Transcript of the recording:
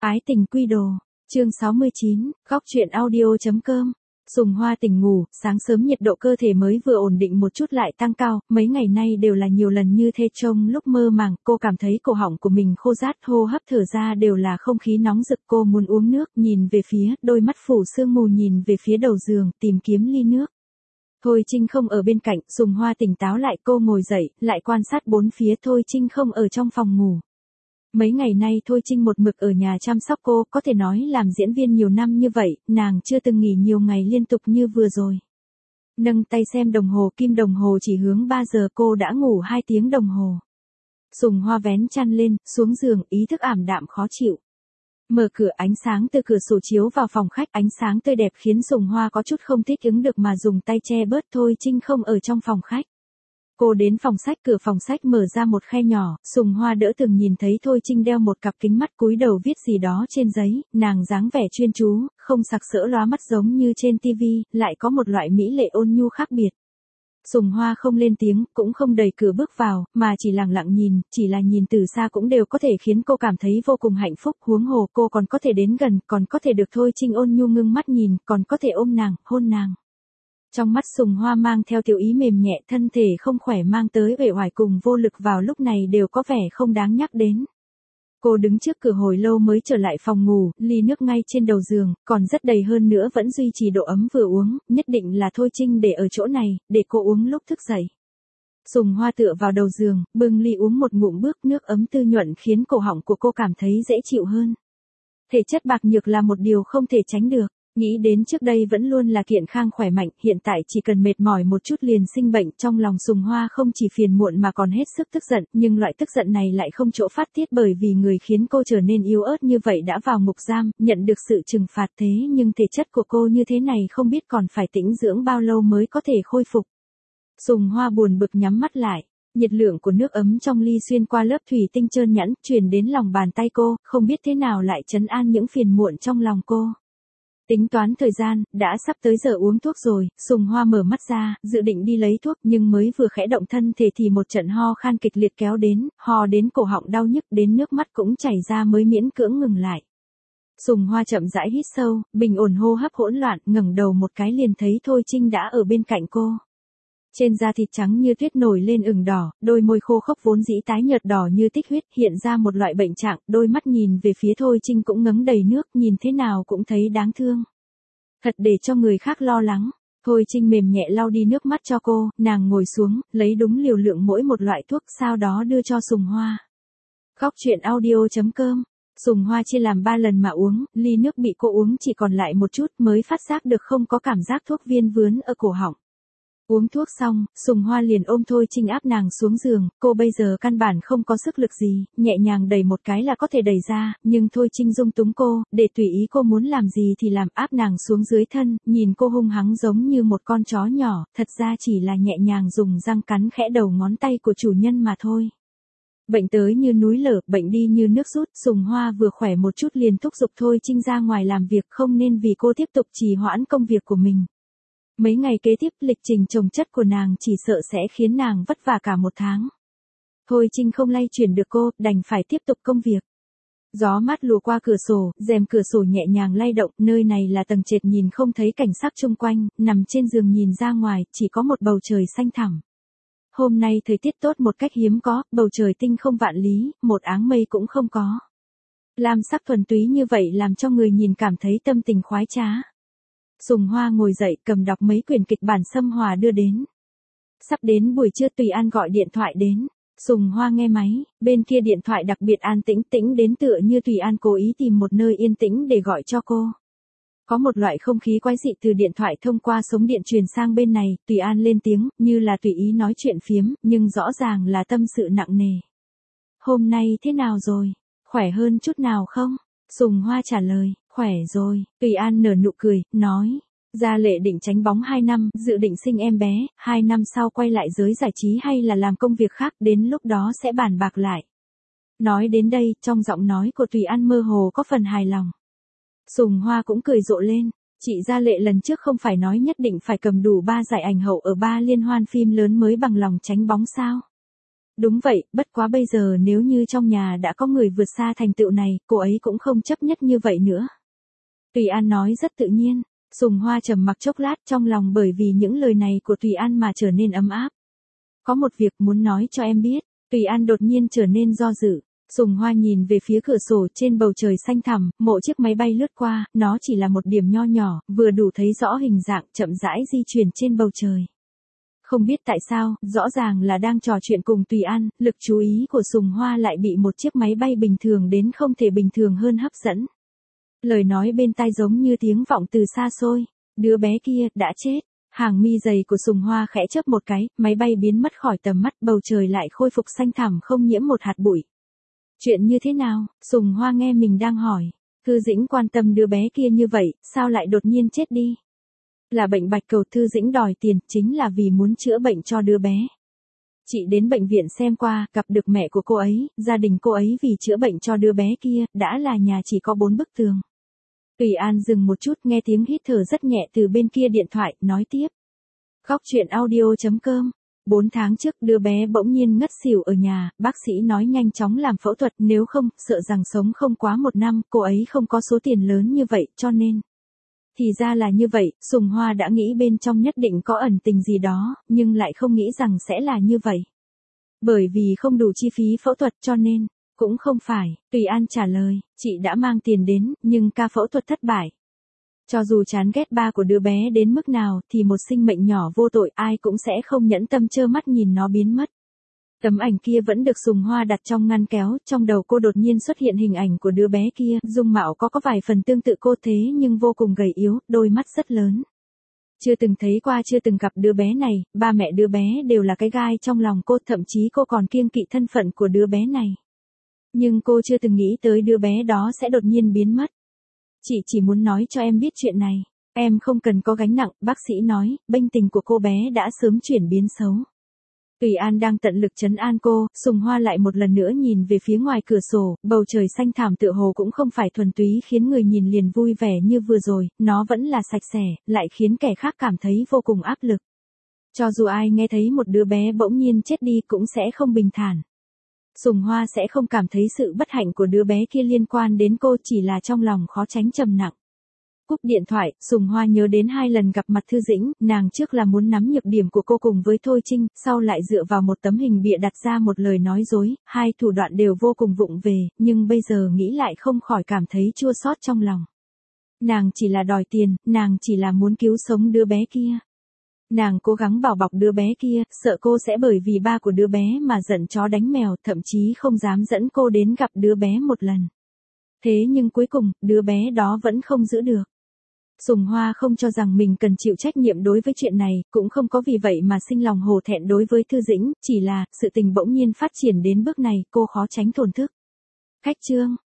Ái tình quy đồ, chương 69, góc truyện audio.com. Sùng Hoa tỉnh ngủ, sáng sớm nhiệt độ cơ thể mới vừa ổn định một chút lại tăng cao, mấy ngày nay đều là nhiều lần như thế. Trong lúc mơ màng, cô cảm thấy cổ họng của mình khô rát, hô hấp thở ra đều là không khí nóng rực. Cô muốn uống nước, nhìn về phía, đôi mắt phủ sương mù nhìn về phía đầu giường, tìm kiếm ly nước. Thôi Trinh không ở bên cạnh, Sùng Hoa tỉnh táo lại, cô ngồi dậy, lại quan sát bốn phía. Thôi Trinh không ở trong phòng ngủ. Mấy ngày nay Thôi Trinh một mực ở nhà chăm sóc cô, có thể nói làm diễn viên nhiều năm như vậy, nàng chưa từng nghỉ nhiều ngày liên tục như vừa rồi. Nâng tay xem đồng hồ, kim đồng hồ chỉ hướng 3 giờ, cô đã ngủ 2 tiếng đồng hồ. Sùng Hoa vén chăn lên, xuống giường, ý thức ảm đạm khó chịu. Mở cửa, ánh sáng từ cửa sổ chiếu vào phòng khách, ánh sáng tươi đẹp khiến Sùng Hoa có chút không thích ứng được mà dùng tay che bớt. Thôi Trinh không ở trong phòng khách. Cô đến phòng sách, cửa phòng sách mở ra một khe nhỏ, Sùng Hoa đỡ từng nhìn thấy Thôi Trinh đeo một cặp kính mắt, cúi đầu viết gì đó trên giấy, nàng dáng vẻ chuyên chú, không sặc sỡ lóa mắt giống như trên tivi, lại có một loại mỹ lệ ôn nhu khác biệt. Sùng Hoa không lên tiếng, cũng không đẩy cửa bước vào, mà chỉ lặng lặng nhìn, chỉ là nhìn từ xa cũng đều có thể khiến cô cảm thấy vô cùng hạnh phúc. Huống hồ cô còn có thể đến gần, còn có thể được Thôi Trinh ôn nhu ngưng mắt nhìn, còn có thể ôm nàng, hôn nàng. Trong mắt Sùng Hoa mang theo tiểu ý mềm nhẹ, thân thể không khỏe mang tới uể oải cùng vô lực vào lúc này đều có vẻ không đáng nhắc đến. Cô đứng trước cửa hồi lâu mới trở lại phòng ngủ, ly nước ngay trên đầu giường, còn rất đầy hơn nữa vẫn duy trì độ ấm vừa uống, nhất định là Thôi Trinh để ở chỗ này, để cô uống lúc thức dậy. Sùng Hoa tựa vào đầu giường, bưng ly uống một ngụm, nước ấm tư nhuận khiến cổ họng của cô cảm thấy dễ chịu hơn. Thể chất bạc nhược là một điều không thể tránh được. Nghĩ đến trước đây vẫn luôn là kiện khang khỏe mạnh, hiện tại chỉ cần mệt mỏi một chút liền sinh bệnh. Trong lòng Sùng Hoa không chỉ phiền muộn mà còn hết sức tức giận, nhưng loại tức giận này lại không chỗ phát tiết bởi vì người khiến cô trở nên yếu ớt như vậy đã vào ngục giam, nhận được sự trừng phạt. Thế nhưng thể chất của cô như thế này không biết còn phải tĩnh dưỡng bao lâu mới có thể khôi phục. Sùng Hoa buồn bực nhắm mắt lại. Nhiệt lượng của nước ấm trong ly xuyên qua lớp thủy tinh trơn nhẵn, truyền đến lòng bàn tay cô, không biết thế nào lại trấn an những phiền muộn trong lòng cô. Tính toán thời gian, đã sắp tới giờ uống thuốc rồi. Sùng Hoa mở mắt ra, dự định đi lấy thuốc, nhưng mới vừa khẽ động thân thể thì một trận ho khan kịch liệt kéo đến, ho đến cổ họng đau nhức, đến nước mắt cũng chảy ra mới miễn cưỡng ngừng lại. Sùng Hoa chậm rãi hít sâu, bình ổn hô hấp hỗn loạn, ngẩng đầu một cái liền thấy Thôi Trinh đã ở bên cạnh cô. Trên da thịt trắng như tuyết nổi lên ửng đỏ, đôi môi khô khốc vốn dĩ tái nhợt đỏ như tích huyết, hiện ra một loại bệnh trạng, đôi mắt nhìn về phía Thôi Trinh cũng ngấm đầy nước, nhìn thế nào cũng thấy đáng thương. Thật để cho người khác lo lắng. Thôi Trinh mềm nhẹ lau đi nước mắt cho cô, nàng ngồi xuống, lấy đúng liều lượng mỗi một loại thuốc, sau đó đưa cho Sùng Hoa. Góc truyện audio.com. Sùng Hoa chia làm 3 lần mà uống, ly nước bị cô uống chỉ còn lại một chút mới phát giác được không có cảm giác thuốc viên vướn ở cổ họng. Uống thuốc xong, Sùng Hoa liền ôm Thôi Trinh áp nàng xuống giường, cô bây giờ căn bản không có sức lực gì, nhẹ nhàng đẩy một cái là có thể đẩy ra, nhưng Thôi Trinh dung túng cô, để tùy ý cô muốn làm gì thì làm, áp nàng xuống dưới thân, nhìn cô hung hăng giống như một con chó nhỏ, thật ra chỉ là nhẹ nhàng dùng răng cắn khẽ đầu ngón tay của chủ nhân mà thôi. Bệnh tới như núi lở, bệnh đi như nước rút, Sùng Hoa vừa khỏe một chút liền thúc giục Thôi Trinh ra ngoài làm việc, không nên vì cô tiếp tục trì hoãn công việc của mình. Mấy ngày kế tiếp, lịch trình chồng chất của nàng chỉ sợ sẽ khiến nàng vất vả cả một tháng. Thôi Trinh không lay chuyển được cô, đành phải tiếp tục công việc. Gió mát lùa qua cửa sổ, rèm cửa sổ nhẹ nhàng lay động, nơi này là tầng trệt nhìn không thấy cảnh sắc chung quanh, nằm trên giường nhìn ra ngoài, chỉ có một bầu trời xanh thẳm. Hôm nay thời tiết tốt một cách hiếm có, bầu trời tinh không vạn lý, một áng mây cũng không có. Lam sắc thuần túy như vậy làm cho người nhìn cảm thấy tâm tình khoái trá. Sùng Hoa ngồi dậy, cầm đọc mấy quyển kịch bản Sâm Hòa đưa đến. Sắp đến buổi trưa Tùy An gọi điện thoại đến. Sùng Hoa nghe máy, bên kia điện thoại đặc biệt an tĩnh tĩnh đến tựa như Tùy An cố ý tìm một nơi yên tĩnh để gọi cho cô. Có một loại không khí quái dị từ điện thoại thông qua sóng điện truyền sang bên này, Tùy An lên tiếng, như là tùy ý nói chuyện phiếm, nhưng rõ ràng là tâm sự nặng nề. Hôm nay thế nào rồi? Khỏe hơn chút nào không? Sùng Hoa trả lời. Khỏe rồi. Tùy An nở nụ cười, nói. Gia Lệ định tránh bóng 2 năm, dự định sinh em bé, 2 năm sau quay lại giới giải trí hay là làm công việc khác, đến lúc đó sẽ bàn bạc lại. Nói đến đây, trong giọng nói của Tùy An mơ hồ có phần hài lòng. Sùng Hoa cũng cười rộ lên. Chị Gia Lệ lần trước không phải nói nhất định phải cầm đủ 3 giải ảnh hậu ở 3 liên hoan phim lớn mới bằng lòng tránh bóng sao? Đúng vậy, bất quá bây giờ nếu như trong nhà đã có người vượt xa thành tựu này, cô ấy cũng không chấp nhất như vậy nữa. Tùy An nói rất tự nhiên. Sùng Hoa trầm mặc chốc lát, trong lòng bởi vì những lời này của Tùy An mà trở nên ấm áp. Có một việc muốn nói cho em biết. Tùy An đột nhiên trở nên do dự. Sùng Hoa nhìn về phía cửa sổ, trên bầu trời xanh thẳm, một chiếc máy bay lướt qua, nó chỉ là một điểm nho nhỏ, vừa đủ thấy rõ hình dạng, chậm rãi di chuyển trên bầu trời. Không biết tại sao, rõ ràng là đang trò chuyện cùng Tùy An, lực chú ý của Sùng Hoa lại bị một chiếc máy bay bình thường đến không thể bình thường hơn hấp dẫn. Lời nói bên tai giống như tiếng vọng từ xa xôi. Đứa bé kia, đã chết. Hàng mi dày của Sùng Hoa khẽ chớp một cái, máy bay biến mất khỏi tầm mắt, bầu trời lại khôi phục xanh thẳm không nhiễm một hạt bụi. Chuyện như thế nào? Sùng Hoa nghe mình đang hỏi. Thư Dĩnh quan tâm đứa bé kia như vậy, sao lại đột nhiên chết đi? Là bệnh bạch cầu, Thư Dĩnh đòi tiền, chính là vì muốn chữa bệnh cho đứa bé. Chị đến bệnh viện xem qua, gặp được mẹ của cô ấy, gia đình cô ấy vì chữa bệnh cho đứa bé kia, đã là nhà chỉ có 4 bức tường. Tùy An dừng một chút, nghe tiếng hít thở rất nhẹ từ bên kia điện thoại, nói tiếp. Góc chuyện audio.com. 4 tháng trước đứa bé bỗng nhiên ngất xỉu ở nhà, bác sĩ nói nhanh chóng làm phẫu thuật, nếu không, sợ rằng sống không quá 1 năm, cô ấy không có số tiền lớn như vậy, cho nên. Thì ra là như vậy, Sùng Hoa đã nghĩ bên trong nhất định có ẩn tình gì đó, nhưng lại không nghĩ rằng sẽ là như vậy. Bởi vì không đủ chi phí phẫu thuật cho nên, cũng không phải, Tùy An trả lời, chị đã mang tiền đến, nhưng ca phẫu thuật thất bại. Cho dù chán ghét ba của đứa bé đến mức nào, thì một sinh mệnh nhỏ vô tội ai cũng sẽ không nhẫn tâm trơ mắt nhìn nó biến mất. Tấm ảnh kia vẫn được Sùng Hoa đặt trong ngăn kéo, trong đầu cô đột nhiên xuất hiện hình ảnh của đứa bé kia, dung mạo có vài phần tương tự cô thế nhưng vô cùng gầy yếu, đôi mắt rất lớn. Chưa từng thấy qua, chưa từng gặp đứa bé này, ba mẹ đứa bé đều là cái gai trong lòng cô, thậm chí cô còn kiêng kỵ thân phận của đứa bé này. Nhưng cô chưa từng nghĩ tới đứa bé đó sẽ đột nhiên biến mất. Chị chỉ muốn nói cho em biết chuyện này. Em không cần có gánh nặng, bác sĩ nói, bệnh tình của cô bé đã sớm chuyển biến xấu. Tùy An đang tận lực trấn an cô, Sùng Hoa lại một lần nữa nhìn về phía ngoài cửa sổ, bầu trời xanh thẳm tựa hồ cũng không phải thuần túy khiến người nhìn liền vui vẻ như vừa rồi, nó vẫn là sạch sẽ, lại khiến kẻ khác cảm thấy vô cùng áp lực. Cho dù ai nghe thấy một đứa bé bỗng nhiên chết đi cũng sẽ không bình thản. Sùng Hoa sẽ không cảm thấy sự bất hạnh của đứa bé kia liên quan đến cô, chỉ là trong lòng khó tránh trầm nặng. Cúp điện thoại, Sùng Hoa nhớ đến 2 lần gặp mặt Thư Dĩnh, nàng trước là muốn nắm nhược điểm của cô cùng với Thôi Trinh, sau lại dựa vào một tấm hình bịa đặt ra một lời nói dối, hai thủ đoạn đều vô cùng vụng về, nhưng bây giờ nghĩ lại không khỏi cảm thấy chua xót trong lòng. Nàng chỉ là đòi tiền, nàng chỉ là muốn cứu sống đứa bé kia. Nàng cố gắng bảo bọc đứa bé kia, sợ cô sẽ bởi vì ba của đứa bé mà giận chó đánh mèo, thậm chí không dám dẫn cô đến gặp đứa bé một lần. Thế nhưng cuối cùng, đứa bé đó vẫn không giữ được. Sùng Hoa không cho rằng mình cần chịu trách nhiệm đối với chuyện này, cũng không có vì vậy mà sinh lòng hổ thẹn đối với Thư Dĩnh, chỉ là, sự tình bỗng nhiên phát triển đến bước này, cô khó tránh thổn thức. Khách chương.